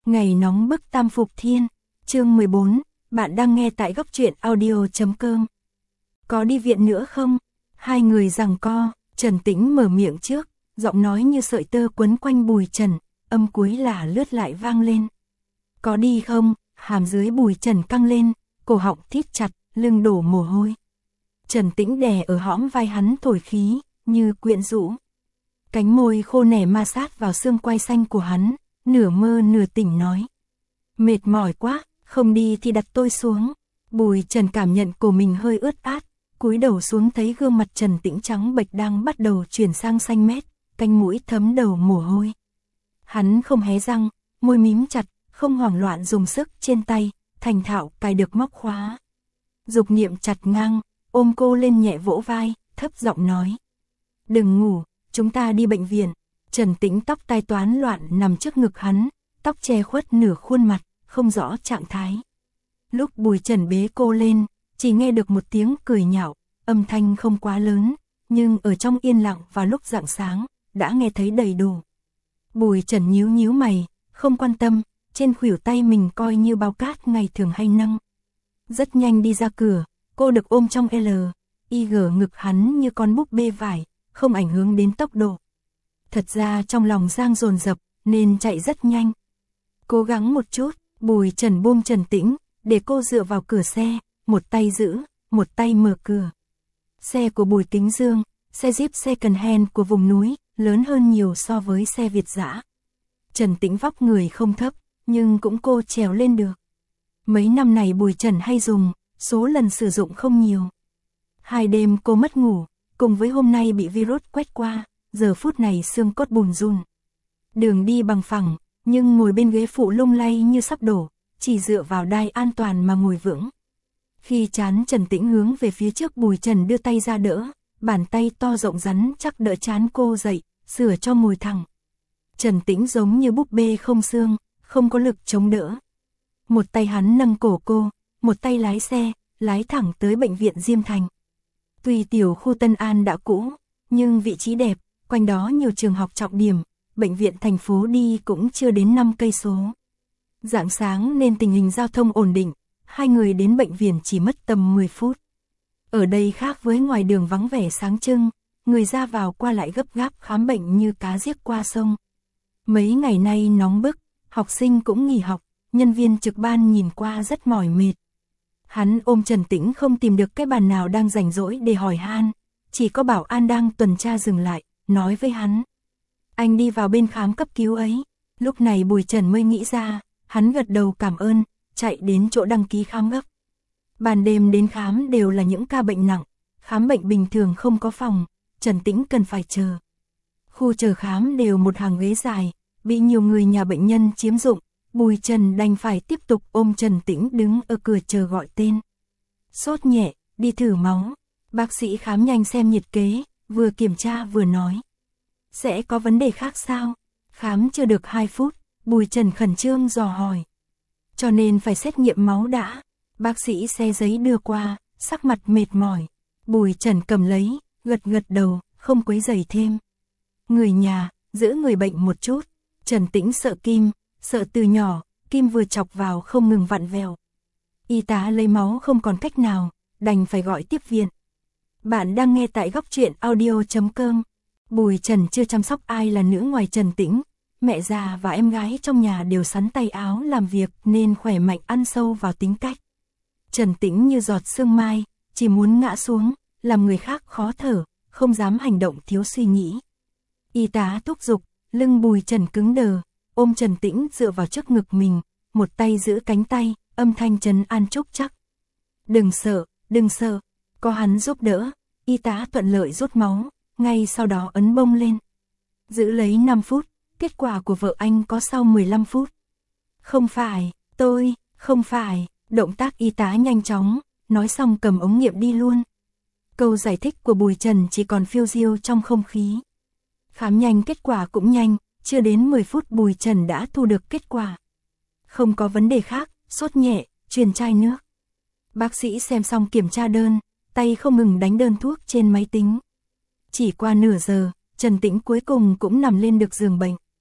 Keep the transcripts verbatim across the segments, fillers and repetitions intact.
Ngày nóng bức tam phục thiên, chương mười bốn, bạn đang nghe tại góc truyện audio.com. Có đi viện nữa không? Hai người giằng co, Trần Tĩnh mở miệng trước, giọng nói như sợi tơ quấn quanh Bùi Trần, âm cuối là lướt lại vang lên. Có đi không? Hàm dưới Bùi Trần căng lên, cổ họng thít chặt, lưng đổ mồ hôi. Trần Tĩnh đè ở hõm vai hắn thổi khí, như quyện rũ. Cánh môi khô nẻ ma sát vào xương quai xanh của hắn, nửa mơ nửa tỉnh nói. Mệt mỏi quá, không đi thì đặt tôi xuống. Bùi Trần cảm nhận cổ mình hơi ướt át, cúi đầu xuống thấy gương mặt Trần Tĩnh trắng bệch đang bắt đầu chuyển sang xanh mét, cánh mũi thấm đầu mồ hôi. Hắn không hé răng, môi mím chặt, không hoảng loạn dùng sức trên tay, thành thạo cài được móc khóa. Dục niệm chặt ngang, ôm cô lên nhẹ vỗ vai, thấp giọng nói. Đừng ngủ, chúng ta đi bệnh viện. Trần Tĩnh tóc tai toán loạn nằm trước ngực hắn, tóc che khuất nửa khuôn mặt, không rõ trạng thái. Lúc Bùi Trần bế cô lên, chỉ nghe được một tiếng cười nhạo, âm thanh không quá lớn, nhưng ở trong yên lặng và lúc rạng sáng, đã nghe thấy đầy đủ. Bùi Trần nhíu nhíu mày, không quan tâm, trên khuỷu tay mình coi như bao cát ngày thường hay nâng. Rất nhanh đi ra cửa, cô được ôm trong L, I G ngực hắn như con búp bê vải, không ảnh hưởng đến tốc độ. Thật ra trong lòng Giang dồn dập, nên chạy rất nhanh. Cố gắng một chút, Bùi Trần buông Trần Tĩnh, để cô dựa vào cửa xe, một tay giữ, một tay mở cửa. Xe của Bùi Kính Dương, xe Jeep second hand của vùng núi, lớn hơn nhiều so với xe Việt dã. Trần Tĩnh vóc người không thấp, nhưng cũng cô trèo lên được. Mấy năm này Bùi Trần hay dùng, số lần sử dụng không nhiều. Hai đêm cô mất ngủ, cùng với hôm nay bị virus quét qua, giờ phút này xương cốt bùn run. Đường đi bằng phẳng, nhưng ngồi bên ghế phụ lung lay như sắp đổ, chỉ dựa vào đai an toàn mà ngồi vững. Khi trán Trần Tĩnh hướng về phía trước, Bùi Trần đưa tay ra đỡ, bàn tay to rộng rắn chắc đỡ trán cô dậy, sửa cho ngồi thẳng. Trần Tĩnh giống như búp bê không xương, không có lực chống đỡ. Một tay hắn nâng cổ cô, một tay lái xe, lái thẳng tới bệnh viện Diêm Thành. Tuy tiểu khu Tân An đã cũ, nhưng vị trí đẹp, quanh đó nhiều trường học trọng điểm, bệnh viện thành phố đi cũng chưa đến năm cây số. Rạng sáng nên tình hình giao thông ổn định, hai người đến bệnh viện chỉ mất tầm mười phút. Ở đây khác với ngoài đường vắng vẻ sáng trưng, người ra vào qua lại gấp gáp khám bệnh như cá giết qua sông. Mấy ngày nay nóng bức, học sinh cũng nghỉ học, nhân viên trực ban nhìn qua rất mỏi mệt. Hắn ôm Trần Tĩnh không tìm được cái bàn nào đang rảnh rỗi để hỏi han, chỉ có bảo an đang tuần tra dừng lại, nói với hắn. Anh đi vào bên khám cấp cứu ấy. Lúc này Bùi Trần mới nghĩ ra, hắn gật đầu cảm ơn, chạy đến chỗ đăng ký khám gấp. Ban đêm đến khám đều là những ca bệnh nặng, khám bệnh bình thường không có phòng, Trần Tĩnh cần phải chờ. Khu chờ khám đều một hàng ghế dài, bị nhiều người nhà bệnh nhân chiếm dụng, Bùi Trần đành phải tiếp tục ôm Trần Tĩnh đứng ở cửa chờ gọi tên. Sốt nhẹ, đi thử máu. Bác sĩ khám nhanh xem nhiệt kế, vừa kiểm tra vừa nói. Sẽ có vấn đề khác sao? Khám chưa được hai phút, Bùi Trần khẩn trương dò hỏi. Cho nên phải xét nghiệm máu đã. Bác sĩ xe giấy đưa qua, sắc mặt mệt mỏi. Bùi Trần cầm lấy, gật gật đầu, không quấy rầy thêm. Người nhà, giữ người bệnh một chút. Trần Tĩnh sợ kim, sợ từ nhỏ, kim vừa chọc vào không ngừng vặn vẹo. Y tá lấy máu không còn cách nào, đành phải gọi tiếp viện. Bạn đang nghe tại góc truyện audio.com. Bùi Trần chưa chăm sóc ai là nữ ngoài Trần Tĩnh. Mẹ già và em gái trong nhà đều sắn tay áo làm việc nên khỏe mạnh ăn sâu vào tính cách. Trần Tĩnh như giọt sương mai, chỉ muốn ngã xuống, làm người khác khó thở, không dám hành động thiếu suy nghĩ. Y tá thúc giục, lưng Bùi Trần cứng đờ, ôm Trần Tĩnh dựa vào trước ngực mình, một tay giữ cánh tay, âm thanh trấn an trúc chắc. Đừng sợ, đừng sợ, có hắn giúp đỡ. Y tá thuận lợi rút máu, ngay sau đó ấn bông lên. Giữ lấy năm phút, kết quả của vợ anh có sau mười lăm phút. Không phải, tôi, không phải, động tác y tá nhanh chóng, nói xong cầm ống nghiệm đi luôn. Câu giải thích của Bùi Trần chỉ còn phiêu diêu trong không khí. Khám nhanh kết quả cũng nhanh, chưa đến mười phút Bùi Trần đã thu được kết quả. Không có vấn đề khác, sốt nhẹ, truyền chai nước. Bác sĩ xem xong kiểm tra đơn, tay không ngừng đánh đơn thuốc trên máy tính. Chỉ qua nửa giờ, Trần Tĩnh cuối cùng cũng nằm lên được giường bệnh.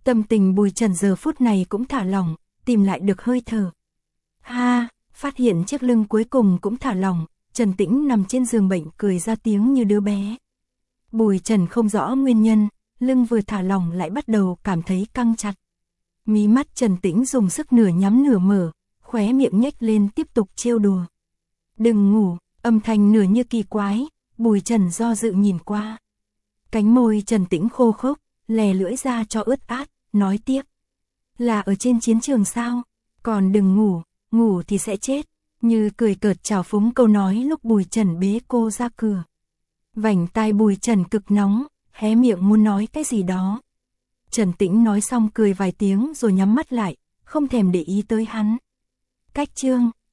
Tâm tình Bùi Trần giờ phút này cũng thả lỏng, tìm lại được hơi thở. Ha, phát hiện chiếc lưng cuối cùng cũng thả lỏng, Trần Tĩnh nằm trên giường bệnh cười ra tiếng như đứa bé. Bùi Trần không rõ nguyên nhân, lưng vừa thả lỏng lại bắt đầu cảm thấy căng chặt. Mí mắt Trần Tĩnh dùng sức nửa nhắm nửa mở, khóe miệng nhếch lên tiếp tục trêu đùa. Đừng ngủ, âm thanh nửa như kỳ quái, Bùi Trần do dự nhìn qua. Cánh môi Trần Tĩnh khô khốc, lè lưỡi ra cho ướt át, nói tiếp. Là ở trên chiến trường sao? Còn đừng ngủ, ngủ thì sẽ chết. Như cười cợt trào phúng câu nói lúc Bùi Trần bế cô ra cửa. Vành tai Bùi Trần cực nóng, hé miệng muốn nói cái gì đó. Trần Tĩnh nói xong cười vài tiếng rồi nhắm mắt lại, không thèm để ý tới hắn. Cách chương